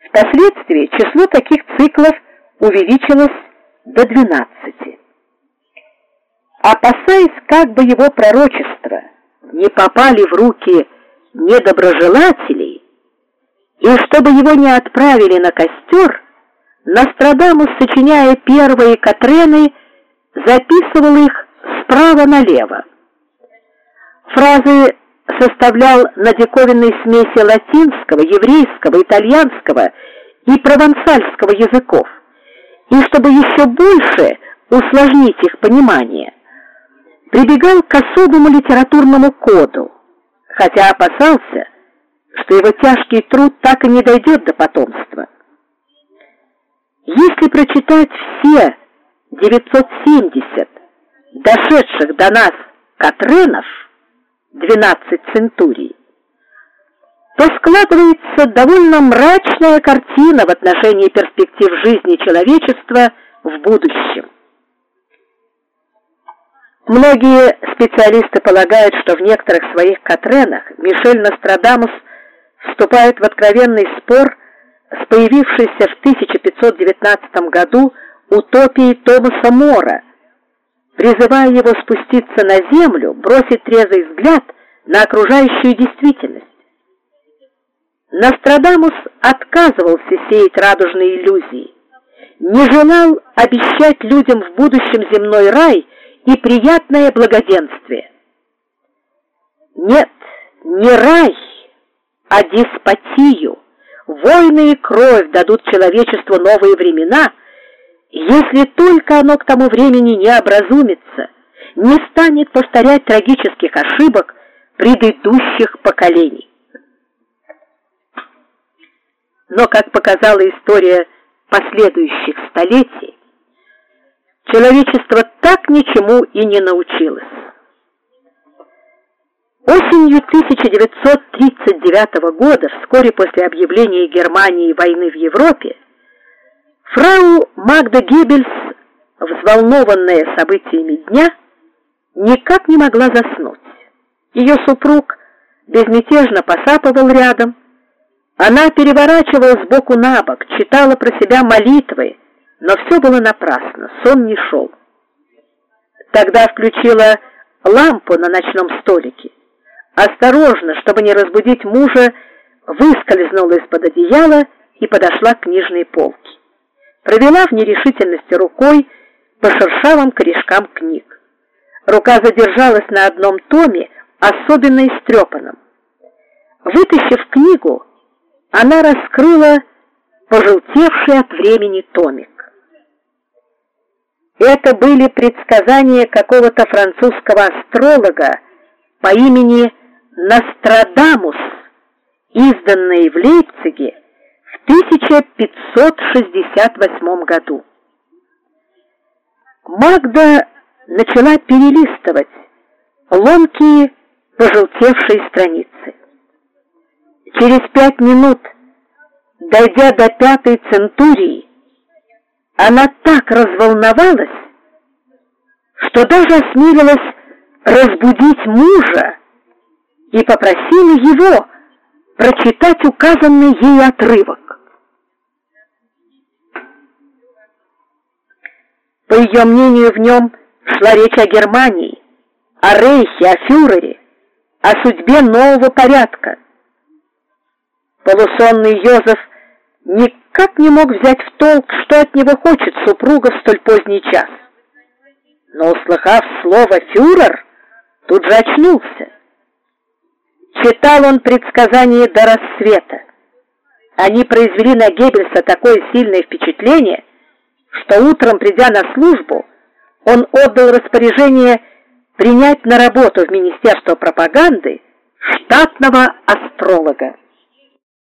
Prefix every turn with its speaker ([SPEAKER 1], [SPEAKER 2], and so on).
[SPEAKER 1] Впоследствии число таких циклов увеличилось до 12. Опасаясь, как бы его пророчества не попали в руки недоброжелателей, и чтобы его не отправили на костер, Нострадамус, сочиняя первые катрены, записывал их справа налево. Фразы составлял на диковинной смеси латинского, еврейского, итальянского и провансальского языков, и чтобы еще больше усложнить их понимание, прибегал к особому литературному коду, хотя опасался, что его тяжкий труд так и не дойдет до потомства. Если прочитать все 970 дошедших до нас катренов, 12 центурий, то складывается довольно мрачная картина в отношении перспектив жизни человечества в будущем. Многие специалисты полагают, что в некоторых своих катренах Мишель Нострадамус вступает в откровенный спор с появившейся в 1519 году утопией Томаса Мора, призывая его спуститься на землю, бросить трезвый взгляд на окружающую действительность. Нострадамус отказывался сеять радужные иллюзии, не желал обещать людям в будущем земной рай и приятное благоденствие. Нет, не рай, а деспотию, войны и кровь дадут человечеству новые времена, если только оно к тому времени не образумится, не станет повторять трагических ошибок предыдущих поколений. Но, как показала история последующих столетий, человечество так ничему и не научилось. Осенью 1939 года, вскоре после объявления Германии войны в Европе, фрау Магда Геббельс, взволнованная событиями дня, никак не могла заснуть. Ее супруг безмятежно посапывал рядом. Она переворачивалась сбоку на бок, читала про себя молитвы, но все было напрасно, сон не шел. Тогда включила лампу на ночном столике. Осторожно, чтобы не разбудить мужа, выскользнула из-под одеяла и подошла к книжной полке. Провела в нерешительности рукой по шершавым корешкам книг. Рука задержалась на одном томе, особенно истрепанном. Вытащив книгу, она раскрыла пожелтевший от времени томик. Это были предсказания какого-то французского астролога по имени Нострадамус, изданные в Лейпциге в 1568 году. Магда начала перелистывать ломкие пожелтевшие страницы. Через 5 минут, дойдя до 5-й центурии, она так разволновалась, что даже осмелилась разбудить мужа и попросила его прочитать указанный ей отрывок. По ее мнению, в нем шла речь о Германии, о рейхе, о фюрере, о судьбе нового порядка. Полусонный Йозеф никак не мог взять в толк, что от него хочет супруга в столь поздний час. Но, услыхав слово «фюрер», тут же очнулся. Читал он предсказания до рассвета. Они произвели на Геббельса такое сильное впечатление, что утром, придя на службу, он отдал распоряжение принять на работу в Министерство пропаганды штатного астролога.